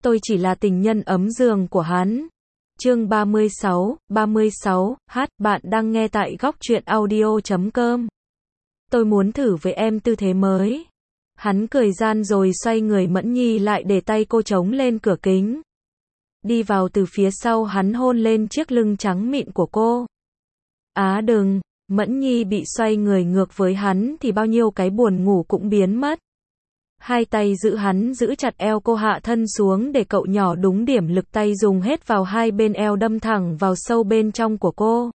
tôi chỉ là tình nhân ấm giường của hắn. Chương 36, bạn đang nghe tại góc truyện audio.com. Tôi muốn thử với em tư thế mới. Hắn cười gian rồi xoay người. Mẫn Nhi lại để tay cô chống lên cửa kính. Đi vào từ phía sau, hắn hôn lên chiếc lưng trắng mịn của cô. Đừng. Mẫn Nhi bị xoay người ngược với hắn thì bao nhiêu cái buồn ngủ cũng biến mất. Hai tay giữ hắn giữ chặt eo cô, hạ thân xuống để cậu nhỏ đúng điểm lực, tay dùng hết vào hai bên eo đâm thẳng vào sâu bên trong của cô.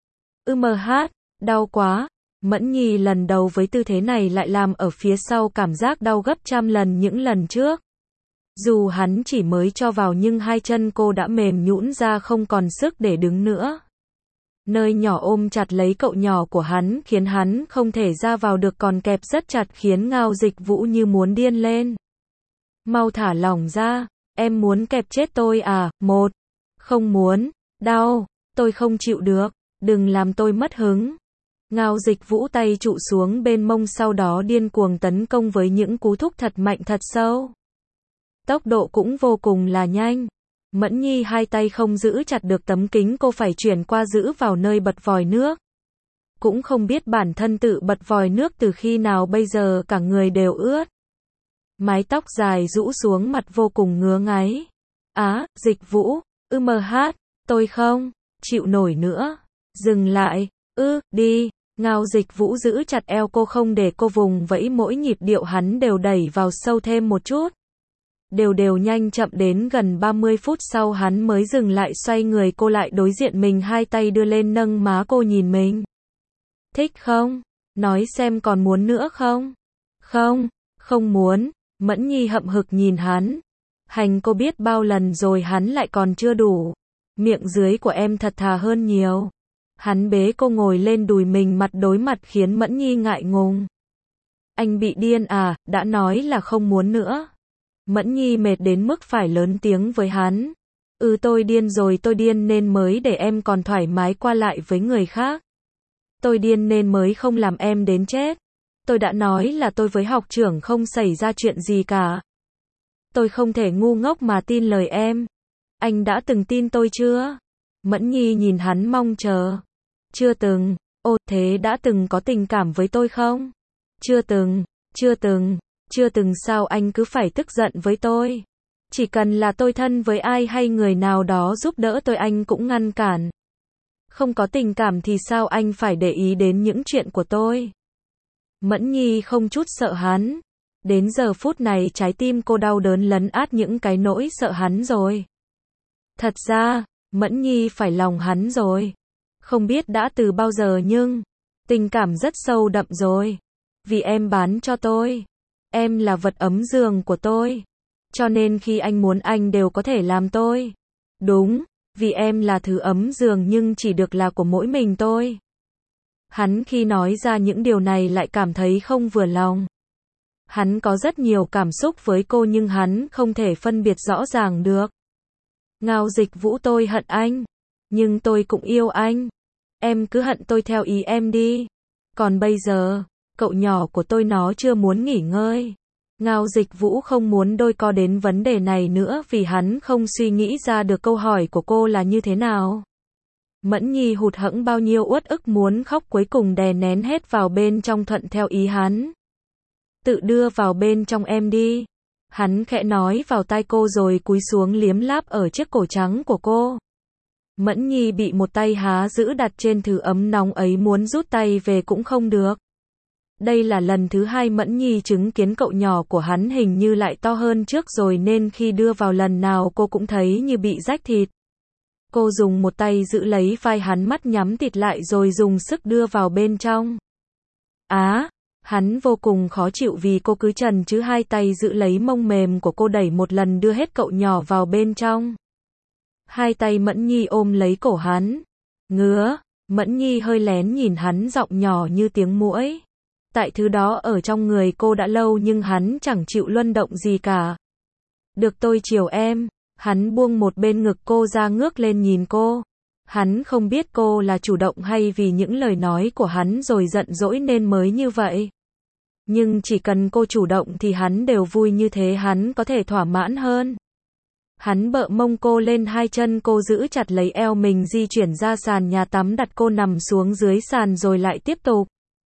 Đau quá. Mẫn Nhi lần đầu với tư thế này lại làm ở phía sau cảm giác đau gấp trăm lần những lần trước. Dù hắn chỉ mới cho vào nhưng hai chân cô đã mềm nhũn ra không còn sức để đứng nữa. Nơi nhỏ ôm chặt lấy cậu nhỏ của hắn khiến hắn không thể ra vào được, còn kẹp rất chặt khiến Ngao Dịch Vũ như muốn điên lên. Mau thả lỏng ra, em muốn kẹp chết tôi à? Không muốn, đau, tôi không chịu được, đừng làm tôi mất hứng. Ngao Dịch Vũ tay trụ xuống bên mông, sau đó điên cuồng tấn công với những cú thúc thật mạnh thật sâu. Tốc độ cũng vô cùng là nhanh. Mẫn Nhi hai tay không giữ chặt được tấm kính, cô phải chuyển qua giữ vào nơi bật vòi nước. Cũng không biết bản thân tự bật vòi nước từ khi nào, bây giờ cả người đều ướt. Mái tóc dài rũ xuống, mặt vô cùng ngứa ngáy. Dịch Vũ, tôi không chịu nổi nữa. Dừng lại, đi. Ngao Dịch Vũ giữ chặt eo cô không để cô vùng vẫy, mỗi nhịp điệu hắn đều đẩy vào sâu thêm một chút. Đều nhanh chậm, đến gần 30 phút sau hắn mới dừng lại, xoay người cô lại đối diện mình, hai tay đưa lên nâng má cô nhìn mình. Thích không? Nói xem còn muốn nữa không? Không muốn. Mẫn Nhi hậm hực nhìn hắn. Hành cô biết bao lần rồi hắn lại còn chưa đủ. Miệng dưới của em thật thà hơn nhiều. Hắn bế cô ngồi lên đùi mình mặt đối mặt khiến Mẫn Nhi ngại ngùng. Anh bị điên à, đã nói là không muốn nữa. Mẫn Nhi mệt đến mức phải lớn tiếng với hắn. Tôi điên rồi, tôi điên nên mới để em còn thoải mái qua lại với người khác. Tôi điên nên mới không làm em đến chết. Tôi đã nói là tôi với học trưởng không xảy ra chuyện gì cả. Tôi không thể ngu ngốc mà tin lời em. Anh đã từng tin tôi chưa? Mẫn Nhi nhìn hắn mong chờ. Chưa từng. Thế đã từng có tình cảm với tôi không? Chưa từng, sao anh cứ phải tức giận với tôi? Chỉ cần là tôi thân với ai hay người nào đó giúp đỡ tôi anh cũng ngăn cản. Không có tình cảm thì sao anh phải để ý đến những chuyện của tôi? Mẫn Nhi không chút sợ hắn. Đến giờ phút này trái tim cô đau đớn lấn át những cái nỗi sợ hắn rồi. Thật ra, Mẫn Nhi phải lòng hắn rồi. Không biết đã từ bao giờ nhưng tình cảm rất sâu đậm rồi. Vì em bán cho tôi. Em là vật ấm giường của tôi. Cho nên khi anh muốn anh đều có thể làm tôi. Đúng, vì em là thứ ấm giường nhưng chỉ được là của mỗi mình tôi. Hắn khi nói ra những điều này lại cảm thấy không vừa lòng. Hắn có rất nhiều cảm xúc với cô nhưng hắn không thể phân biệt rõ ràng được. Ngao Dịch Vũ, tôi hận anh. Nhưng tôi cũng yêu anh. Em cứ hận tôi theo ý em đi. Còn bây giờ, cậu nhỏ của tôi nó chưa muốn nghỉ ngơi. Ngao Dịch Vũ không muốn đôi co đến vấn đề này nữa vì hắn không suy nghĩ ra được câu hỏi của cô là như thế nào. Mẫn Nhi hụt hẫng bao nhiêu uất ức muốn khóc cuối cùng đè nén hết vào bên trong, thuận theo ý hắn. Tự đưa vào bên trong em đi. Hắn khẽ nói vào tai cô rồi cúi xuống liếm láp ở chiếc cổ trắng của cô. Mẫn Nhi bị một tay há giữ đặt trên thứ ấm nóng ấy, muốn rút tay về cũng không được. Đây là lần thứ hai Mẫn Nhi chứng kiến cậu nhỏ của hắn hình như lại to hơn trước rồi, nên khi đưa vào lần nào cô cũng thấy như bị rách thịt. Cô dùng một tay giữ lấy vai hắn, mắt nhắm tịt lại rồi dùng sức đưa vào bên trong. Hắn vô cùng khó chịu vì cô cứ chần chừ, hai tay giữ lấy mông mềm của cô đẩy một lần đưa hết cậu nhỏ vào bên trong. Hai tay Mẫn Nhi ôm lấy cổ hắn. Ngứa. Mẫn Nhi hơi lén nhìn hắn, giọng nhỏ như tiếng muỗi. Tại thứ đó ở trong người cô đã lâu nhưng hắn chẳng chịu luân động gì cả. Được tôi chiều em. Hắn buông một bên ngực cô ra, ngước lên nhìn cô. Hắn không biết cô là chủ động hay vì những lời nói của hắn rồi giận dỗi nên mới như vậy. Nhưng chỉ cần cô chủ động thì hắn đều vui, như thế hắn có thể thỏa mãn hơn. Hắn bợ mông cô lên hai chân, cô giữ chặt lấy eo mình, di chuyển ra sàn nhà tắm, đặt cô nằm xuống dưới sàn rồi lại tiếp tục.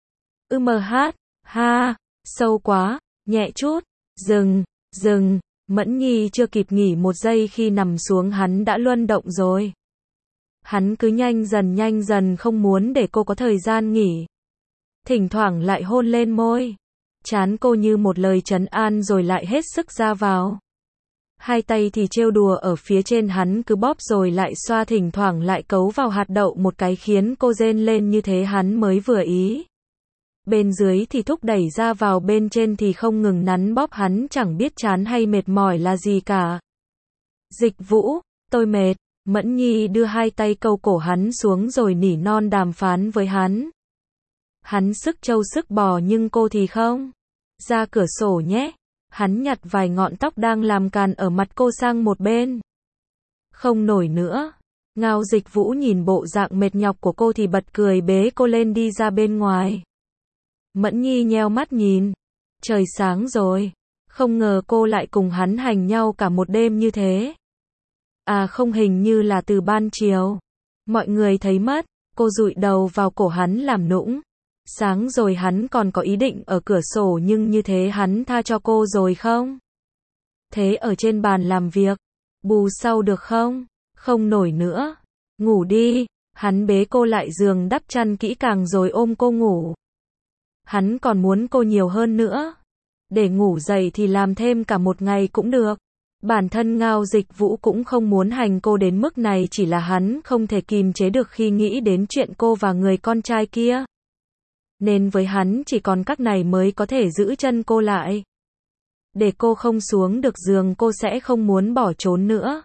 Ha, sâu quá, nhẹ chút, dừng. Mẫn Nhi chưa kịp nghỉ một giây, khi nằm xuống hắn đã luân động rồi. Hắn cứ nhanh dần không muốn để cô có thời gian nghỉ. Thỉnh thoảng lại hôn lên môi, trán cô như một lời trấn an rồi lại hết sức ra vào. Hai tay thì trêu đùa ở phía trên, hắn cứ bóp rồi lại xoa, thỉnh thoảng lại cấu vào hạt đậu một cái khiến cô rên lên, như thế hắn mới vừa ý. Bên dưới thì thúc đẩy ra vào, bên trên thì không ngừng nắn bóp, hắn chẳng biết chán hay mệt mỏi là gì cả. Dịch Vũ, tôi mệt. Mẫn Nhi đưa hai tay câu cổ hắn xuống rồi nỉ non đàm phán với hắn. Hắn sức trâu sức bò nhưng cô thì không. Ra cửa sổ nhé. Hắn nhặt vài ngọn tóc đang làm càn ở mặt cô sang một bên. Không nổi nữa. Ngao Dịch Vũ nhìn bộ dạng mệt nhọc của cô thì bật cười, bế cô lên đi ra bên ngoài. Mẫn Nhi nheo mắt nhìn. Trời sáng rồi. Không ngờ cô lại cùng hắn hành nhau cả một đêm như thế. À không, hình như là từ ban chiều. Mọi người thấy mất. Cô dụi đầu vào cổ hắn làm nũng. Sáng rồi hắn còn có ý định ở cửa sổ, nhưng như thế hắn tha cho cô rồi không? Thế ở trên bàn làm việc. Bù sau được không? Không nổi nữa. Ngủ đi. Hắn bế cô lại giường, đắp chăn kỹ càng rồi ôm cô ngủ. Hắn còn muốn cô nhiều hơn nữa. Để ngủ dậy thì làm thêm cả một ngày cũng được. Bản thân Ngao Dịch Vũ cũng không muốn hành cô đến mức này, chỉ là hắn không thể kìm chế được khi nghĩ đến chuyện cô và người con trai kia. Nên với hắn chỉ còn cách này mới có thể giữ chân cô lại. Để cô không xuống được giường, cô sẽ không muốn bỏ trốn nữa.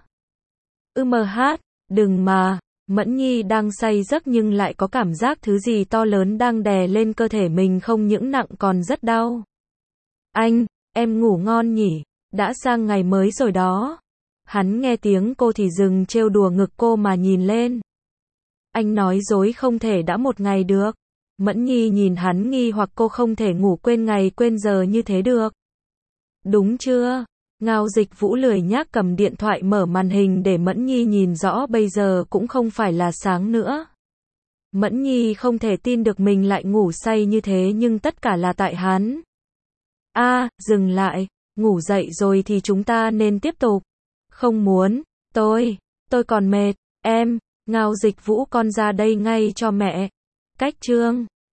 Đừng mà. Mẫn Nhi đang say giấc nhưng lại có cảm giác thứ gì to lớn đang đè lên cơ thể mình, không những nặng còn rất đau. Em ngủ ngon nhỉ? Đã sang ngày mới rồi đó. Hắn nghe tiếng cô thì dừng trêu đùa ngực cô mà nhìn lên. Anh nói dối, không thể đã một ngày được. Mẫn Nhi nhìn hắn nghi hoặc, cô không thể ngủ quên ngày quên giờ như thế được. Đúng chưa? Ngao Dịch Vũ lười nhác cầm điện thoại mở màn hình để Mẫn Nhi nhìn rõ, bây giờ cũng không phải là sáng nữa. Mẫn Nhi không thể tin được mình lại ngủ say như thế, nhưng tất cả là tại hắn. Dừng lại. Ngủ dậy rồi thì chúng ta nên tiếp tục. Không muốn. Tôi còn mệt. Ngao Dịch Vũ, con ra đây ngay cho mẹ. Cách chương